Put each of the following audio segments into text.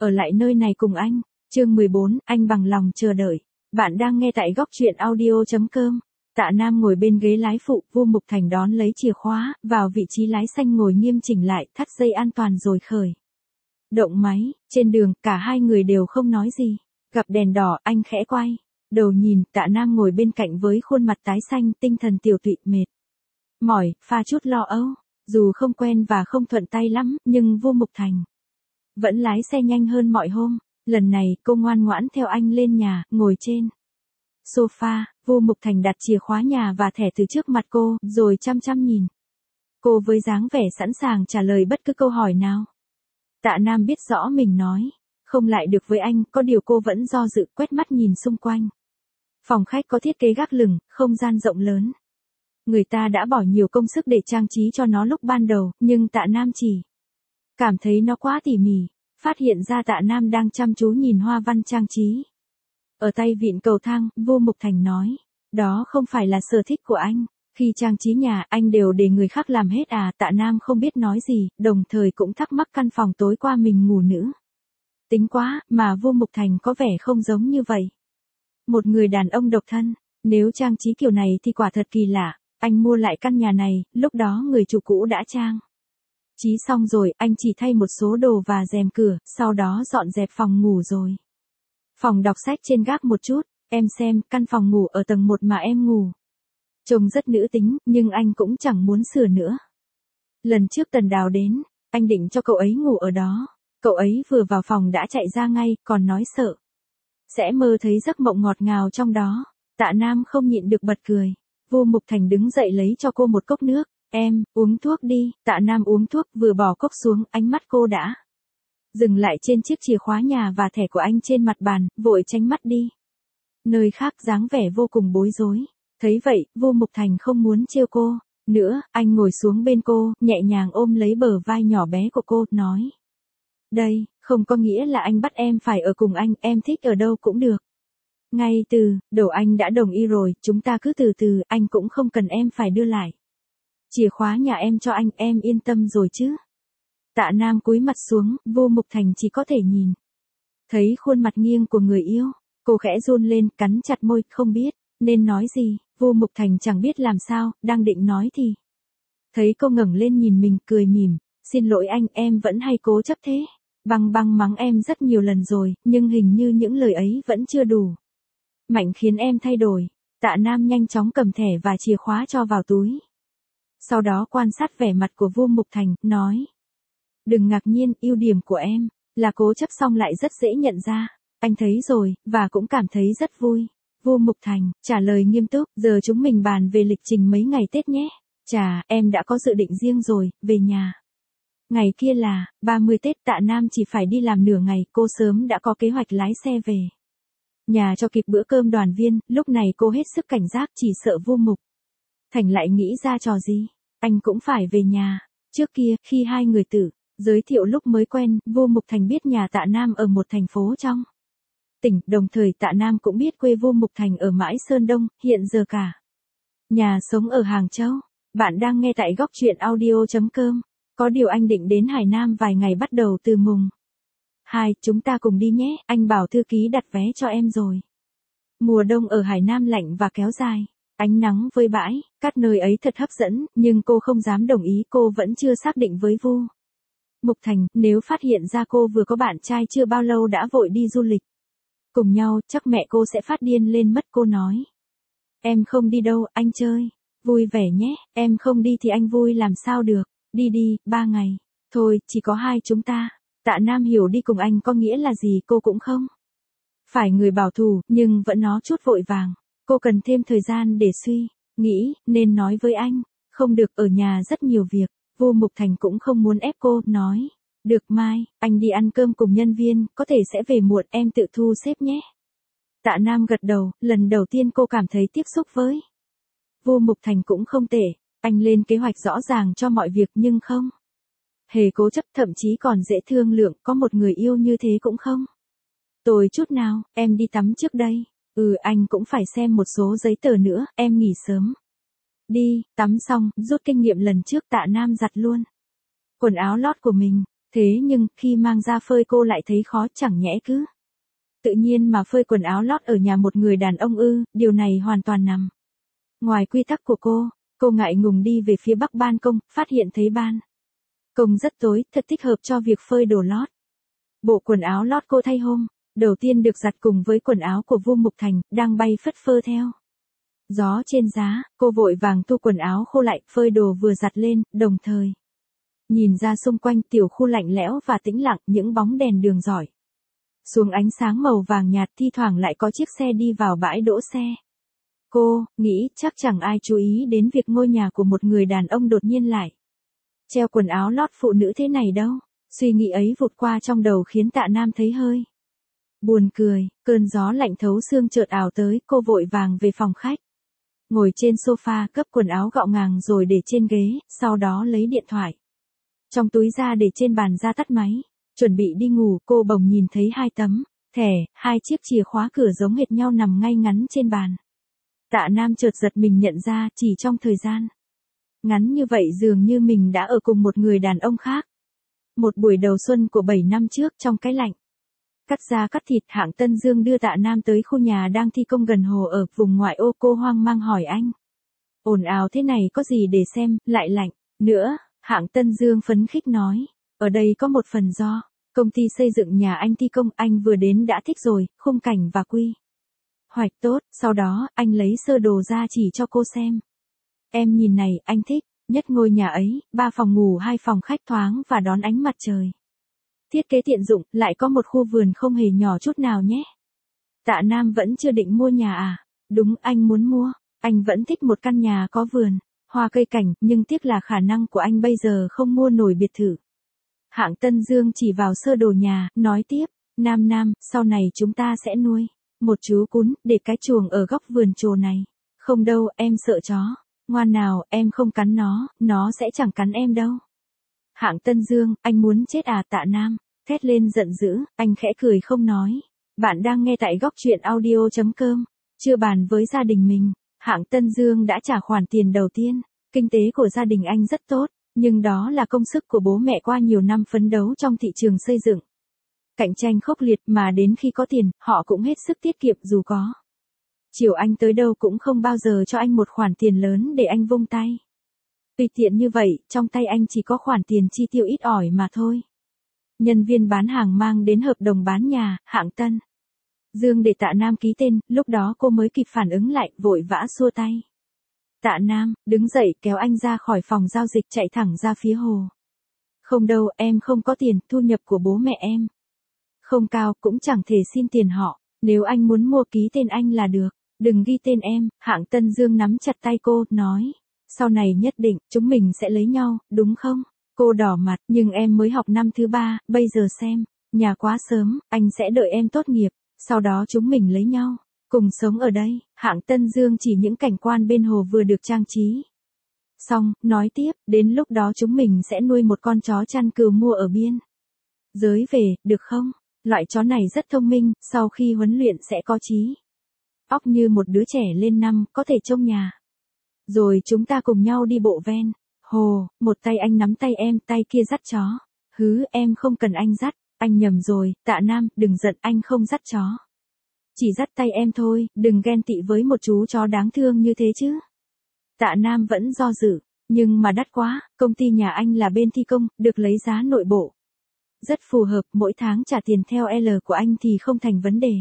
ở lại nơi này cùng anh. Chương 14, anh bằng lòng chờ đợi. Bạn đang nghe tại góc truyện audio.com. Tạ Nam ngồi bên ghế lái phụ, Vu Mục Thành đón lấy chìa khóa, vào vị trí lái xanh ngồi nghiêm chỉnh lại, thắt dây an toàn rồi khởi động máy. Trên đường, cả hai người đều không nói gì. Gặp đèn đỏ, anh khẽ quay đầu nhìn, Tạ Nam ngồi bên cạnh với khuôn mặt tái xanh, tinh thần tiều tụy, mệt mỏi, pha chút lo âu. Dù không quen và không thuận tay lắm, nhưng Vu Mục Thành vẫn lái xe nhanh hơn mọi hôm. Lần này, cô ngoan ngoãn theo anh lên nhà, ngồi trên sofa. Vu Mục Thành đặt chìa khóa nhà và thẻ từ trước mặt cô, rồi chăm chăm nhìn cô với dáng vẻ sẵn sàng trả lời bất cứ câu hỏi nào. Tạ Nam biết rõ mình nói không lại được với anh, có điều cô vẫn do dự, quét mắt nhìn xung quanh. Phòng khách có thiết kế gác lửng, không gian rộng lớn. Người ta đã bỏ nhiều công sức để trang trí cho nó lúc ban đầu, nhưng Tạ Nam chỉ cảm thấy nó quá tỉ mỉ. Phát hiện ra Tạ Nam đang chăm chú nhìn hoa văn trang trí ở tay vịn cầu thang, Vu Mục Thành nói, đó không phải là sở thích của anh. Khi trang trí nhà, anh đều để người khác làm hết à? Tạ Nam không biết nói gì, đồng thời cũng thắc mắc căn phòng tối qua mình ngủ nữ tính quá, mà Vu Mục Thành có vẻ không giống như vậy. Một người đàn ông độc thân, nếu trang trí kiểu này thì quả thật kỳ lạ. Anh mua lại căn nhà này, lúc đó người chủ cũ đã trang trí xong rồi, anh chỉ thay một số đồ và rèm cửa, sau đó dọn dẹp phòng ngủ rồi. Phòng đọc sách trên gác một chút, em xem, căn phòng ngủ ở tầng 1 mà em ngủ trông rất nữ tính, nhưng anh cũng chẳng muốn sửa nữa. Lần trước Tần Đào đến, anh định cho cậu ấy ngủ ở đó. Cậu ấy vừa vào phòng đã chạy ra ngay, còn nói sợ sẽ mơ thấy giấc mộng ngọt ngào trong đó. Tạ Nam không nhịn được bật cười. Vu Mục Thành đứng dậy lấy cho cô một cốc nước. Em, uống thuốc đi. Tạ Nam uống thuốc, vừa bỏ cốc xuống, ánh mắt cô đã dừng lại trên chiếc chìa khóa nhà và thẻ của anh trên mặt bàn, vội tránh mắt đi nơi khác, dáng vẻ vô cùng bối rối. Thấy vậy, Vu Mục Thành không muốn trêu cô nữa, anh ngồi xuống bên cô, nhẹ nhàng ôm lấy bờ vai nhỏ bé của cô, nói. Đây, không có nghĩa là anh bắt em phải ở cùng anh, em thích ở đâu cũng được. Ngay từ đầu anh đã đồng ý rồi, chúng ta cứ từ từ, anh cũng không cần em phải đưa lại chìa khóa nhà em cho anh, em yên tâm rồi chứ. Tạ Nam cúi mặt xuống, Vu Mục Thành chỉ có thể nhìn thấy khuôn mặt nghiêng của người yêu. Cô khẽ run lên, cắn chặt môi, không biết nên nói gì. Vu Mục Thành chẳng biết làm sao, đang định nói thì thấy cô ngẩng lên nhìn mình, cười mỉm. Xin lỗi anh, em vẫn hay cố chấp thế. Băng băng mắng em rất nhiều lần rồi, nhưng hình như những lời ấy vẫn chưa đủ mạnh khiến em thay đổi. Tạ Nam nhanh chóng cầm thẻ và chìa khóa cho vào túi. Sau đó quan sát vẻ mặt của Vu Mục Thành, nói. Đừng ngạc nhiên, ưu điểm của em là cố chấp xong lại rất dễ nhận ra. Anh thấy rồi, và cũng cảm thấy rất vui. Vu Mục Thành trả lời nghiêm túc, giờ chúng mình bàn về lịch trình mấy ngày Tết nhé. Chà, em đã có dự định riêng rồi, về nhà. Ngày kia là 30 Tết. Tạ Nam chỉ phải đi làm nửa ngày, cô sớm đã có kế hoạch lái xe về nhà cho kịp bữa cơm đoàn viên. Lúc này cô hết sức cảnh giác, chỉ sợ Vu Mục Thành lại nghĩ ra trò gì. Anh cũng phải về nhà. Trước kia, khi hai người tự giới thiệu lúc mới quen, Vu Mục Thành biết nhà Tạ Nam ở một thành phố trong tỉnh, đồng thời Tạ Nam cũng biết quê Vu Mục Thành ở Mãi Sơn Đông, hiện giờ cả nhà sống ở Hàng Châu. Bạn đang nghe tại góc truyện audio.com. Có điều anh định đến Hải Nam vài ngày bắt đầu từ mùng 2, chúng ta cùng đi nhé, anh bảo thư ký đặt vé cho em rồi. Mùa đông ở Hải Nam lạnh và kéo dài, ánh nắng với bãi cát nơi ấy thật hấp dẫn, nhưng cô không dám đồng ý, cô vẫn chưa xác định với Vu Mục Thành, nếu phát hiện ra cô vừa có bạn trai chưa bao lâu đã vội đi du lịch cùng nhau, chắc mẹ cô sẽ phát điên lên mất. Cô nói. Em không đi đâu, anh chơi vui vẻ nhé, em không đi thì anh vui làm sao được. Đi đi, 3 ngày. Thôi, chỉ có hai chúng ta. Tạ Nam hiểu đi cùng anh có nghĩa là gì, cô cũng không phải người bảo thủ, nhưng vẫn nói chút vội vàng. Cô cần thêm thời gian để suy nghĩ, nên nói với anh. Không được, ở nhà rất nhiều việc. Vu Mục Thành cũng không muốn ép cô, nói. Được, mai, anh đi ăn cơm cùng nhân viên, có thể sẽ về muộn, em tự thu xếp nhé. Tạ Nam gật đầu, lần đầu tiên cô cảm thấy tiếp xúc với Vu Mục Thành cũng không tệ. Anh lên kế hoạch rõ ràng cho mọi việc nhưng không hề cố chấp, thậm chí còn dễ thương lượng, có một người yêu như thế cũng không tồi chút nào. Em đi tắm trước đây. Anh cũng phải xem một số giấy tờ nữa, em nghỉ sớm. Đi, tắm xong, rút kinh nghiệm lần trước. Tạ Nam giặt luôn quần áo lót của mình, Thế nhưng, khi mang ra phơi cô lại thấy khó, chẳng nhẽ cứ tự nhiên mà phơi quần áo lót ở nhà một người đàn ông ư, điều này hoàn toàn nằm ngoài quy tắc của cô ngại ngùng đi về phía bắc ban công, phát hiện thấy ban công rất tối, thật thích hợp cho việc phơi đồ lót. Bộ quần áo lót cô thay hôm đầu tiên được giặt cùng với quần áo của Vu Mục Thành, đang bay phất phơ theo gió trên giá, cô vội vàng thu quần áo khô lại, phơi đồ vừa giặt lên, đồng thời nhìn ra xung quanh tiểu khu lạnh lẽo và tĩnh lặng, những bóng đèn đường rọi xuống ánh sáng màu vàng nhạt, thi thoảng lại có chiếc xe đi vào bãi đỗ xe. Cô nghĩ chắc chẳng ai chú ý đến việc ngôi nhà của một người đàn ông đột nhiên lại treo quần áo lót phụ nữ thế này đâu. Suy nghĩ ấy vụt qua trong đầu khiến Tạ Nam thấy hơi buồn cười, cơn gió lạnh thấu xương chợt ảo tới, cô vội vàng về phòng khách. Ngồi trên sofa cấp quần áo gọn gàng rồi để trên ghế, sau đó lấy điện thoại trong túi ra để trên bàn ra tắt máy. Chuẩn bị đi ngủ, cô bỗng nhìn thấy 2 tấm thẻ, 2 chiếc chìa khóa cửa giống hệt nhau nằm ngay ngắn trên bàn. Tạ Nam chợt giật mình nhận ra, chỉ trong thời gian ngắn như vậy dường như mình đã ở cùng một người đàn ông khác. Một buổi đầu xuân của 7 năm trước, trong cái lạnh cắt da cắt thịt, hãng Tân Dương đưa Tạ Nam tới khu nhà đang thi công gần hồ ở vùng ngoại ô. Cô hoang mang hỏi anh: ồn ào thế này có gì để xem, lại lạnh nữa. Hãng Tân Dương phấn khích nói: ở đây có một phần do công ty xây dựng nhà anh thi công, anh vừa đến đã thích rồi, khung cảnh và quy hoạch tốt. Sau đó, anh lấy sơ đồ ra chỉ cho cô xem. Em nhìn này, anh thích nhất ngôi nhà ấy, 3 phòng ngủ 2 phòng khách thoáng và đón ánh mặt trời. Thiết kế tiện dụng, lại có một khu vườn không hề nhỏ chút nào nhé. Tạ Nam vẫn chưa định mua nhà à? Đúng, anh muốn mua. Anh vẫn thích một căn nhà có vườn, hoa cây cảnh, nhưng tiếc là khả năng của anh bây giờ không mua nổi biệt thự. Hãng Tân Dương chỉ vào sơ đồ nhà, nói tiếp: Nam, sau này chúng ta sẽ nuôi một chú cún, để cái chuồng ở góc vườn trồ này. Không đâu, em sợ chó. Ngoan nào, em không cắn nó sẽ chẳng cắn em đâu. Hãng Tân Dương: anh muốn chết à? Tạ Nam thét lên giận dữ, anh khẽ cười không nói. Bạn đang nghe tại góc truyện audio.com. Chưa bàn với gia đình mình, Hãng Tân Dương đã trả khoản tiền đầu tiên. Kinh tế của gia đình anh rất tốt, nhưng đó là công sức của bố mẹ qua nhiều năm phấn đấu trong thị trường xây dựng. Cạnh tranh khốc liệt, mà đến khi có tiền, họ cũng hết sức tiết kiệm, dù có chiều anh tới đâu cũng không bao giờ cho anh một khoản tiền lớn để anh vung tay. Tùy tiện như vậy, trong tay anh chỉ có khoản tiền chi tiêu ít ỏi mà thôi. Nhân viên bán hàng mang đến hợp đồng bán nhà, Hãng Tân Dương để Tạ Nam ký tên, lúc đó cô mới kịp phản ứng lại, vội vã xua tay. Tạ Nam đứng dậy kéo anh ra khỏi phòng giao dịch, chạy thẳng ra phía hồ. Không đâu, em không có tiền, thu nhập của bố mẹ em không cao, cũng chẳng thể xin tiền họ. Nếu anh muốn mua, ký tên anh là được, đừng ghi tên em. Hãng Tân Dương nắm chặt tay cô, nói: sau này nhất định, chúng mình sẽ lấy nhau, đúng không? Cô đỏ mặt, nhưng em mới học năm thứ 3, bây giờ xem, nhà quá sớm, anh sẽ đợi em tốt nghiệp, sau đó chúng mình lấy nhau, cùng sống ở đây. Hãng Tân Dương chỉ những cảnh quan bên hồ vừa được trang trí xong, nói tiếp: đến lúc đó chúng mình sẽ nuôi một con chó chăn cừu mua ở biên giới về, được không? Loại chó này rất thông minh, sau khi huấn luyện sẽ có trí óc như một đứa trẻ lên năm, có thể trông nhà. Rồi chúng ta cùng nhau đi bộ ven hồ, một tay anh nắm tay em, tay kia dắt chó. Hứ, em không cần anh dắt. Anh nhầm rồi, Tạ Nam, đừng giận, anh không dắt chó. Chỉ dắt tay em thôi, đừng ghen tị với một chú chó đáng thương như thế chứ. Tạ Nam vẫn do dự, nhưng mà đắt quá, công ty nhà anh là bên thi công, được lấy giá nội bộ. Rất phù hợp, mỗi tháng trả tiền theo L của anh thì không thành vấn đề.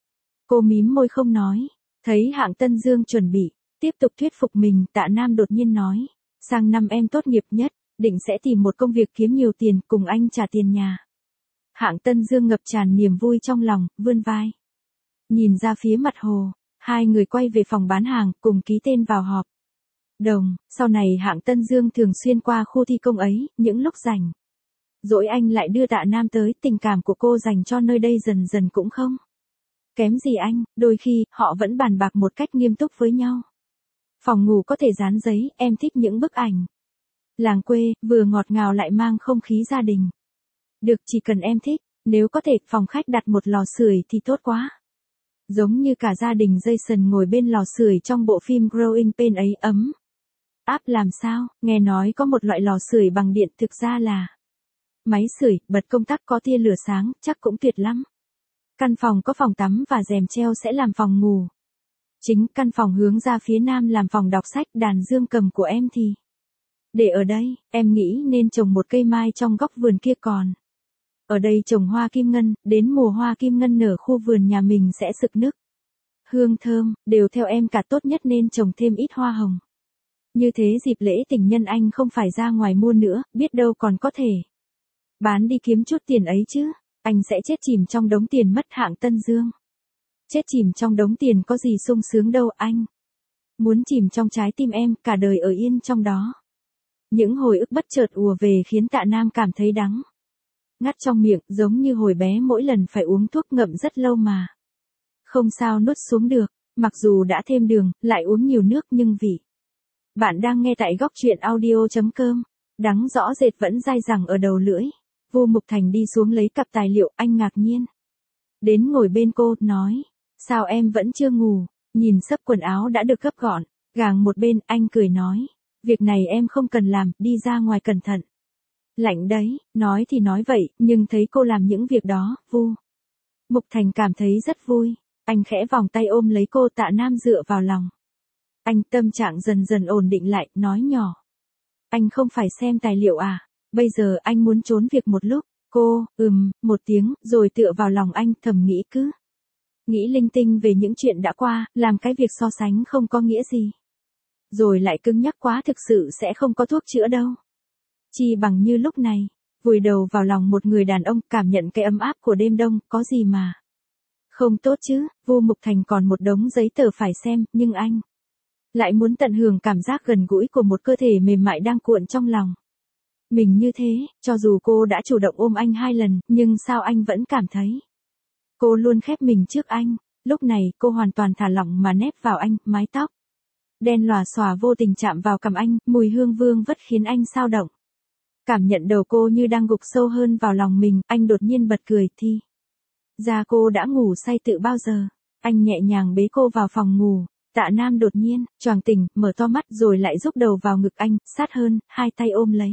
Cô mím môi không nói. Thấy Hãng Tân Dương chuẩn bị tiếp tục thuyết phục mình, Tạ Nam đột nhiên nói: sang năm em tốt nghiệp nhất định sẽ tìm một công việc kiếm nhiều tiền, cùng anh trả tiền nhà. Hãng Tân Dương ngập tràn niềm vui trong lòng, vươn vai nhìn ra phía mặt hồ. Hai người quay về phòng bán hàng, cùng ký tên vào hợp đồng. Sau này Hãng Tân Dương thường xuyên qua khu thi công ấy, những lúc rảnh rỗi anh lại đưa Tạ Nam tới. Tình cảm của cô dành cho nơi đây dần dần cũng không kém gì anh, đôi khi, họ vẫn bàn bạc một cách nghiêm túc với nhau. Phòng ngủ có thể dán giấy, em thích những bức ảnh làng quê, vừa ngọt ngào lại mang không khí gia đình. Được, chỉ cần em thích, nếu có thể, phòng khách đặt một lò sưởi thì tốt quá. Giống như cả gia đình Jason ngồi bên lò sưởi trong bộ phim Growing Pains ấy, ấm áp làm sao. Nghe nói có một loại lò sưởi bằng điện, thực ra là máy sưởi, bật công tắc có tia lửa sáng, chắc cũng tuyệt lắm. Căn phòng có phòng tắm và rèm treo sẽ làm phòng ngủ. Chính căn phòng hướng ra phía nam làm phòng đọc sách, đàn dương cầm của em thì để ở đây, em nghĩ nên trồng một cây mai trong góc vườn kia còn. Ở đây trồng hoa kim ngân, đến mùa hoa kim ngân nở khu vườn nhà mình sẽ sực nức. Hương thơm, đều theo em cả, tốt nhất nên trồng thêm ít hoa hồng. Như thế dịp lễ tình nhân anh không phải ra ngoài mua nữa, biết đâu còn có thể bán đi kiếm chút tiền ấy chứ. Anh sẽ chết chìm trong đống tiền mất hạng Tân Dương. Chết chìm trong đống tiền có gì sung sướng đâu anh. Muốn chìm trong trái tim em, cả đời ở yên trong đó. Những hồi ức bất chợt ùa về khiến Tạ Nam cảm thấy đắng ngắt trong miệng, giống như hồi bé mỗi lần phải uống thuốc ngậm rất lâu mà không sao nuốt xuống được, mặc dù đã thêm đường, lại uống nhiều nước nhưng vị. Bạn đang nghe tại góc truyện audio.com. Đắng rõ rệt vẫn dai dẳng ở đầu lưỡi. Vô Mục Thành đi xuống lấy cặp tài liệu, anh ngạc nhiên đến ngồi bên cô, nói, sao em vẫn chưa ngủ? Nhìn xấp quần áo đã được gấp gọn, gàng một bên, anh cười nói, việc này em không cần làm, đi ra ngoài cẩn thận. Lạnh đấy, nói thì nói vậy, nhưng thấy cô làm những việc đó, Vô Mục Thành cảm thấy rất vui. Anh khẽ vòng tay ôm lấy cô, Tạ Nam dựa vào lòng anh, tâm trạng dần dần ổn định lại, nói nhỏ. Anh không phải xem tài liệu à? Bây giờ anh muốn trốn việc một lúc. Cô, một tiếng, rồi tựa vào lòng anh, thầm nghĩ cứ nghĩ linh tinh về những chuyện đã qua, làm cái việc so sánh không có nghĩa gì. Rồi lại cứng nhắc quá, thực sự sẽ không có thuốc chữa đâu. Chi bằng như lúc này, vùi đầu vào lòng một người đàn ông, cảm nhận cái ấm áp của đêm đông, có gì mà không tốt chứ. Vô Mục Thành còn một đống giấy tờ phải xem, nhưng anh lại muốn tận hưởng cảm giác gần gũi của một cơ thể mềm mại đang cuộn trong lòng mình như thế. Cho dù cô đã chủ động ôm anh 2 lần, nhưng sao anh vẫn cảm thấy cô luôn khép mình trước anh. Lúc này, cô hoàn toàn thả lỏng mà nép vào anh, mái tóc đen lòa xòa vô tình chạm vào cằm anh, mùi hương vương vất khiến anh xao động. Cảm nhận đầu cô như đang gục sâu hơn vào lòng mình, anh đột nhiên bật cười, thì ra cô đã ngủ say từ bao giờ. Anh nhẹ nhàng bế cô vào phòng ngủ. Tạ Nam đột nhiên choàng tỉnh, mở to mắt rồi lại rúc đầu vào ngực anh, sát hơn, hai tay ôm lấy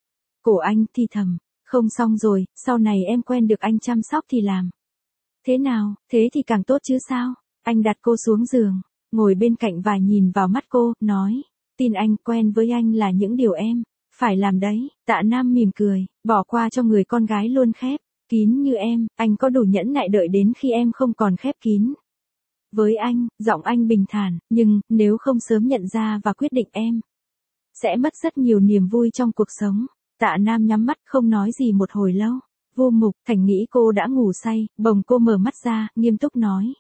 cổ anh, thì thầm, không xong rồi, sau này em quen được anh chăm sóc thì làm thế nào, thế thì càng tốt chứ sao. Anh đặt cô xuống giường, ngồi bên cạnh và nhìn vào mắt cô, nói, tin anh, quen với anh là những điều em phải làm đấy. Tạ Nam mỉm cười, bỏ qua cho người con gái luôn khép kín như em, anh có đủ nhẫn nại đợi đến khi em không còn khép kín với anh. Giọng anh bình thản, nhưng nếu không sớm nhận ra và quyết định em sẽ mất rất nhiều niềm vui trong cuộc sống. Tạ Nam nhắm mắt không nói gì một hồi lâu. Vô Mục Thành nghĩ cô đã ngủ say, bồng cô mở mắt ra, nghiêm túc nói,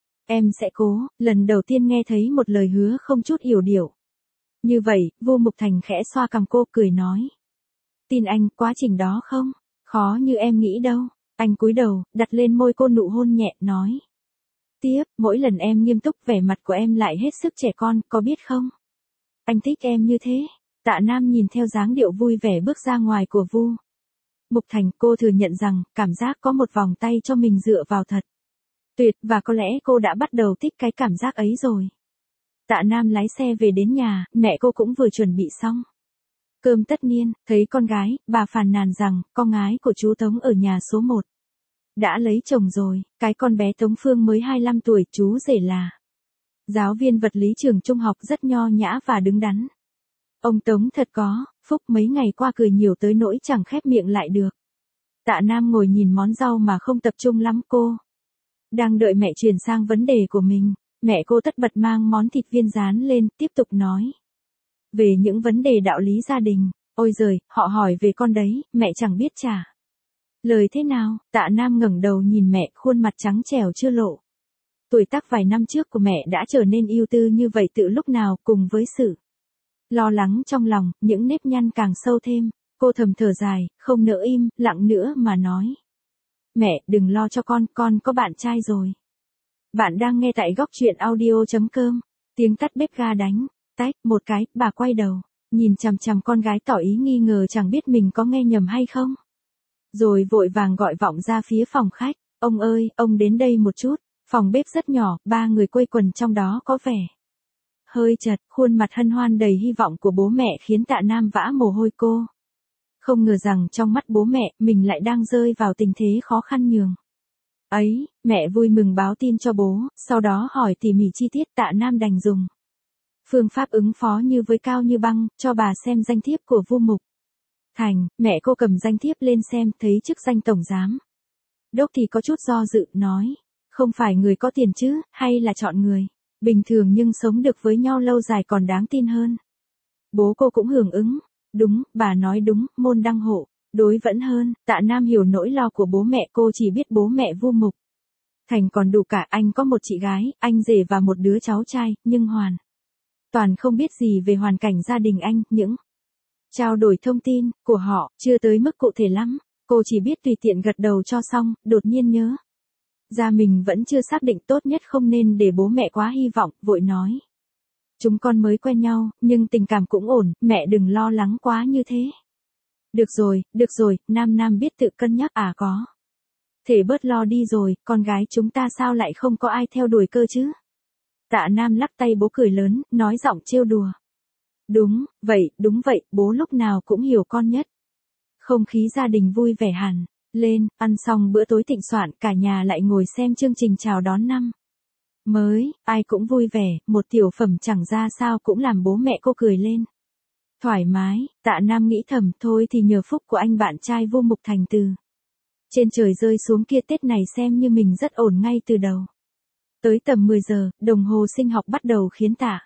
em sẽ cố. Lần đầu tiên nghe thấy một lời hứa không chút yểu điệu như vậy. Vô Mục Thành khẽ xoa cằm cô, cười nói, tin anh, quá trình đó không khó như em nghĩ đâu. Anh cúi đầu, đặt lên môi cô nụ hôn nhẹ, nói tiếp, mỗi lần em nghiêm túc vẻ mặt của em lại hết sức trẻ con, có biết không? Anh thích em như thế. Tạ Nam nhìn theo dáng điệu vui vẻ bước ra ngoài của Vô Mục Thành, cô thừa nhận rằng, cảm giác có một vòng tay cho mình dựa vào thật tuyệt, và có lẽ cô đã bắt đầu thích cái cảm giác ấy rồi. Tạ Nam lái xe về đến nhà, mẹ cô cũng vừa chuẩn bị xong cơm tất niên. Thấy con gái, bà phàn nàn rằng, con gái của chú Tống ở nhà số 1 đã lấy chồng rồi. Cái con bé Tống Phương mới 25 tuổi, chú rể là giáo viên vật lý trường trung học, rất nho nhã và đứng đắn. Ông Tống thật có phúc, mấy ngày qua cười nhiều tới nỗi chẳng khép miệng lại được. Tạ Nam ngồi nhìn món rau mà không tập trung lắm. Cô đang đợi mẹ chuyển sang vấn đề của mình. Mẹ cô tất bật mang món thịt viên rán lên, tiếp tục nói về những vấn đề đạo lý gia đình. Ôi giời, họ hỏi về con đấy, mẹ chẳng biết trả lời thế nào. Tạ Nam ngẩng đầu nhìn mẹ, khuôn mặt trắng trẻo chưa lộ tuổi tác vài năm trước của mẹ đã trở nên ưu tư như vậy từ lúc nào. Cùng với sự lo lắng trong lòng, những nếp nhăn càng sâu thêm. Cô thầm thở dài, không nỡ im lặng nữa mà nói, mẹ, đừng lo cho con có bạn trai rồi. Bạn đang nghe tại góc truyện audio.com. Tiếng tắt bếp ga đánh tách một cái, bà quay đầu nhìn chằm chằm con gái, tỏ ý nghi ngờ chẳng biết mình có nghe nhầm hay không. Rồi vội vàng gọi vọng ra phía phòng khách, ông ơi, ông đến đây một chút. Phòng bếp rất nhỏ, 3 người quây quần trong đó có vẻ hơi chật. Khuôn mặt hân hoan đầy hy vọng của bố mẹ khiến Tạ Nam vã mồ hôi. Cô Không ngờ rằng trong mắt bố mẹ, mình lại đang rơi vào tình thế khó khăn nhường. Ấy, mẹ vui mừng báo tin cho bố, sau đó hỏi tỉ mỉ chi tiết. Tạ Nam đành dùng phương pháp ứng phó như với Cao Như Băng, cho bà xem danh thiếp của Vu Mục Thành. Mẹ cô cầm danh thiếp lên xem, thấy chức danh tổng giám đốc thì có chút do dự, nói, không phải người có tiền chứ, hay là chọn người bình thường nhưng sống được với nhau lâu dài còn đáng tin hơn. Bố cô cũng hưởng ứng, đúng, bà nói đúng, môn đăng hộ đối vẫn hơn. Tạ Nam hiểu nỗi lo của bố mẹ, cô chỉ biết bố mẹ Vu Mục Thành còn đủ cả, anh có một chị gái, anh rể và một đứa cháu trai, nhưng hoàn toàn không biết gì về hoàn cảnh gia đình anh, những trao đổi thông tin của họ chưa tới mức cụ thể lắm. Cô chỉ biết tùy tiện gật đầu cho xong, đột nhiên nhớ ra mình vẫn chưa xác định, tốt nhất không nên để bố mẹ quá hy vọng, vội nói. Chúng con mới quen nhau, nhưng tình cảm cũng ổn, mẹ đừng lo lắng quá như thế. Được rồi, Nam biết tự cân nhắc, có thể bớt lo đi rồi, con gái chúng ta sao lại không có ai theo đuổi cơ chứ? Tạ Nam lắc tay bố cười lớn, nói giọng trêu đùa. Đúng vậy, bố lúc nào cũng hiểu con nhất. Không khí gia đình vui vẻ hẳn lên, ăn xong bữa tối thịnh soạn, cả nhà lại ngồi xem chương trình chào đón năm mới, ai cũng vui vẻ, một tiểu phẩm chẳng ra sao cũng làm bố mẹ cô cười lên. Thoải mái, Tạ Nam nghĩ thầm, thôi thì nhờ phúc của anh bạn trai Vu Mục Thành từ trên trời rơi xuống kia, Tết này xem như mình rất ổn ngay từ đầu. Tới tầm 10 giờ, đồng hồ sinh học bắt đầu khiến Tạ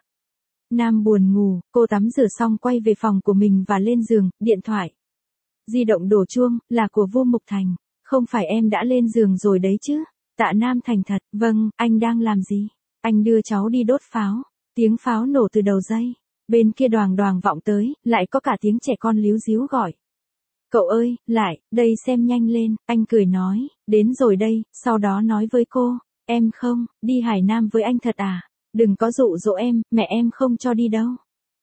Nam buồn ngủ, cô tắm rửa xong quay về phòng của mình và lên giường, điện thoại di động đổ chuông, là của Vu Mục Thành. Không phải em đã lên giường rồi đấy chứ? Tạ Nam thành thật, vâng, anh đang làm gì? Anh đưa cháu đi đốt pháo. Tiếng pháo nổ từ đầu dây. Bên kia đoàng đoàng vọng tới, lại có cả tiếng trẻ con líu ríu gọi. Cậu ơi, lại, đây xem nhanh lên, anh cười nói, đến rồi đây, sau đó nói với cô, em không, đi Hải Nam với anh thật à? Đừng có dụ dỗ em, mẹ em không cho đi đâu.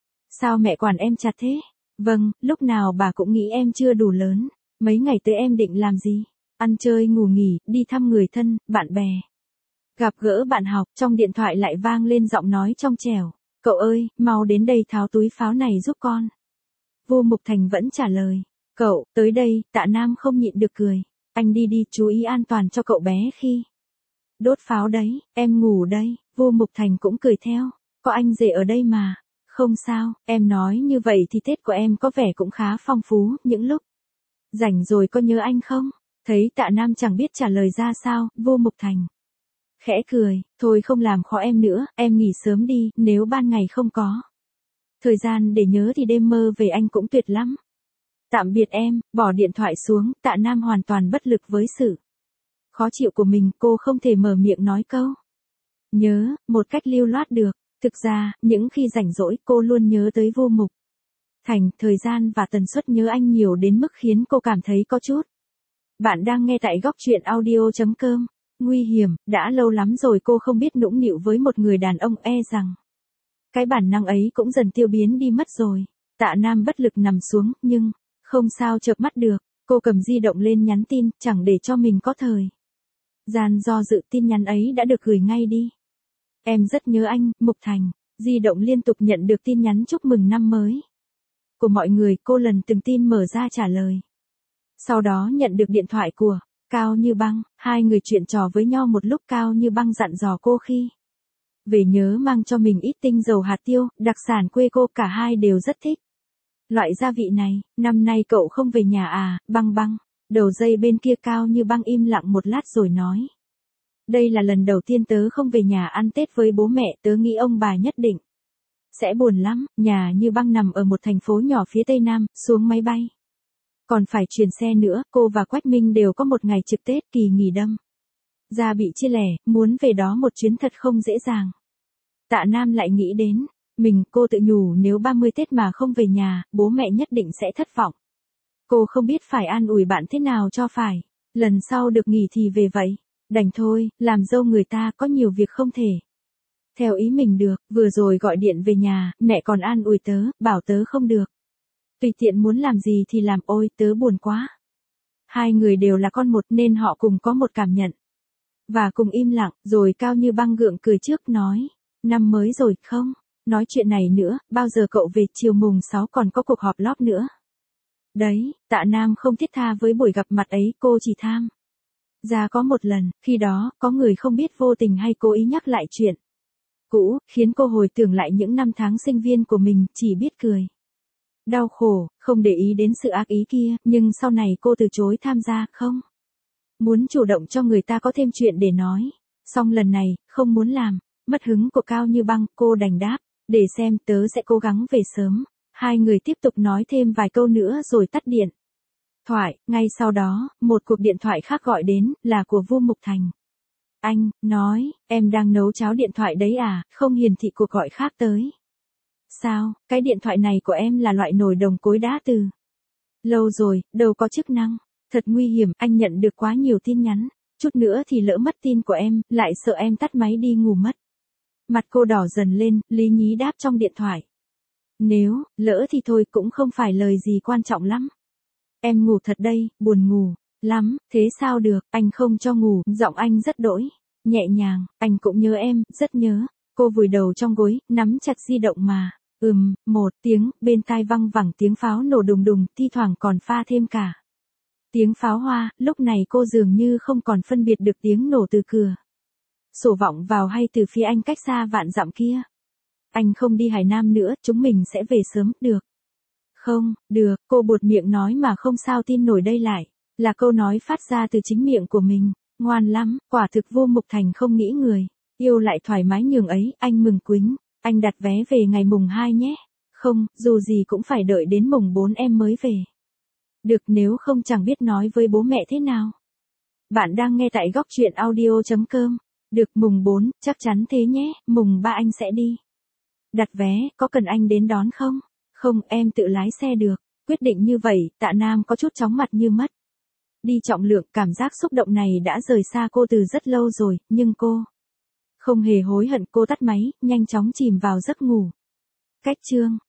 Sao mẹ quản em chặt thế? Vâng, lúc nào bà cũng nghĩ em chưa đủ lớn. Mấy ngày tới em định làm gì? Ăn chơi ngủ nghỉ, đi thăm người thân, bạn bè. Gặp gỡ bạn học, trong điện thoại lại vang lên giọng nói trong trẻo. Cậu ơi, mau đến đây tháo túi pháo này giúp con. Vu Mục Thành vẫn trả lời. Cậu, tới đây, Tạ Nam không nhịn được cười. Anh đi, chú ý an toàn cho cậu bé khi đốt pháo đấy, em ngủ đây. Vu Mục Thành cũng cười theo. Có anh rể ở đây mà. Không sao, em nói như vậy thì Tết của em có vẻ cũng khá phong phú, những lúc rảnh rồi có nhớ anh không? Thấy Tạ Nam chẳng biết trả lời ra sao, Vu Mục Thành khẽ cười, thôi không làm khó em nữa, em nghỉ sớm đi, nếu ban ngày không có thời gian để nhớ thì đêm mơ về anh cũng tuyệt lắm. Tạm biệt em, bỏ điện thoại xuống, Tạ Nam hoàn toàn bất lực với sự khó chịu của mình, cô không thể mở miệng nói câu nhớ, một cách lưu loát được. Thực ra, những khi rảnh rỗi, cô luôn nhớ tới Vu Mục Thành, thời gian và tần suất nhớ anh nhiều đến mức khiến cô cảm thấy có chút. Bạn đang nghe tại góc truyện audio.com. Nguy hiểm, đã lâu lắm rồi cô không biết nũng nịu với một người đàn ông, rằng cái bản năng ấy cũng dần tiêu biến đi mất rồi. Tạ Nam bất lực nằm xuống, nhưng không sao chợp mắt được. Cô cầm di động lên nhắn tin, chẳng để cho mình có thời gian do dự, tin nhắn ấy đã được gửi ngay đi. Em rất nhớ anh, Mục Thành. Di động liên tục nhận được tin nhắn chúc mừng năm mới của mọi người, cô lần từng tin mở ra trả lời. Sau đó nhận được điện thoại của Cao Như Băng, hai người chuyện trò với nhau một lúc. Cao Như Băng dặn dò cô khi về nhớ mang cho mình ít tinh dầu hạt tiêu, đặc sản quê cô, cả hai đều rất thích loại gia vị này. Năm nay cậu không về nhà à, Băng Băng? Đầu dây bên kia Cao Như Băng im lặng một lát rồi nói. Đây là lần đầu tiên tớ không về nhà ăn Tết với bố mẹ, tớ nghĩ ông bà nhất định sẽ buồn lắm. Nhà Như Băng nằm ở một thành phố nhỏ phía Tây Nam, xuống máy bay còn phải chuyển xe nữa, cô và Quách Minh đều có một ngày trực Tết kỳ nghỉ đâm ra bị chia lẻ, muốn về đó một chuyến thật không dễ dàng. Tạ Nam lại nghĩ đến mình, cô tự nhủ nếu 30 Tết mà không về nhà, bố mẹ nhất định sẽ thất vọng. Cô không biết phải an ủi bạn thế nào cho phải. Lần sau được nghỉ thì về vậy. Đành thôi, làm dâu người ta có nhiều việc không thể theo ý mình được. Vừa rồi gọi điện về nhà, mẹ còn an ủi tớ, bảo tớ không được tùy tiện muốn làm gì thì làm, ôi tớ buồn quá. Hai người đều là con một nên họ cùng có một cảm nhận và cùng im lặng. Rồi Cao Như Băng gượng cười trước nói, năm mới rồi, không nói chuyện này nữa, bao giờ cậu về? Chiều mùng 6 còn có cuộc họp lót nữa. Đấy, Tạ Nam không thiết tha với buổi gặp mặt ấy, cô chỉ tham ra có một lần, khi đó, có người không biết vô tình hay cố ý nhắc lại chuyện cũ, khiến cô hồi tưởng lại những năm tháng sinh viên của mình, chỉ biết cười. Đau khổ, không để ý đến sự ác ý kia, nhưng sau này cô từ chối tham gia, không muốn chủ động cho người ta có thêm chuyện để nói. Xong lần này, không muốn làm, mất hứng của Cao Như Băng, cô đành đáp, để xem, tớ sẽ cố gắng về sớm. Hai người tiếp tục nói thêm vài câu nữa rồi tắt điện thoại. Ngay sau đó, một cuộc điện thoại khác gọi đến, là của Vu Mục Thành. Anh nói, em đang nấu cháo điện thoại đấy à, không hiển thị cuộc gọi khác tới. Sao, cái điện thoại này của em là loại nồi đồng cối đá từ lâu rồi, đâu có chức năng. Thật nguy hiểm, anh nhận được quá nhiều tin nhắn. Chút nữa thì lỡ mất tin của em, lại sợ em tắt máy đi ngủ mất. Mặt cô đỏ dần lên, lý nhí đáp trong điện thoại. Nếu, lỡ thì thôi cũng không phải lời gì quan trọng lắm. Em ngủ thật đây, buồn ngủ lắm, thế sao được, anh không cho ngủ, giọng anh rất đỗi nhẹ nhàng, anh cũng nhớ em, rất nhớ. Cô vùi đầu trong gối, nắm chặt di động mà. Một tiếng, bên tai văng vẳng tiếng pháo nổ đùng đùng, thi thoảng còn pha thêm cả tiếng pháo hoa. Lúc này cô dường như không còn phân biệt được tiếng nổ từ cửa sổ vọng vào hay từ phía anh cách xa vạn dặm kia. Anh không đi Hải Nam nữa, chúng mình sẽ về sớm, được không? Được, cô buột miệng nói mà không sao tin nổi đây lại là câu nói phát ra từ chính miệng của mình. Ngoan lắm, quả thực Vô Mục Thành không nghĩ người yêu lại thoải mái nhường ấy. Anh mừng quính, anh đặt vé về ngày mùng 2 nhé. Không, dù gì cũng phải đợi đến mùng 4 em mới về được, nếu không chẳng biết nói với bố mẹ thế nào. Bạn đang nghe tại góc truyện audio.com. Được, mùng 4, chắc chắn thế nhé, mùng 3 anh sẽ đi đặt vé, có cần anh đến đón không? Không, em tự lái xe được. Quyết định như vậy, Tạ Nam có chút chóng mặt như mất đi trọng lượng. Cảm giác xúc động này đã rời xa cô từ rất lâu rồi, nhưng cô không hề hối hận. Cô tắt máy, nhanh chóng chìm vào giấc ngủ. Cách chương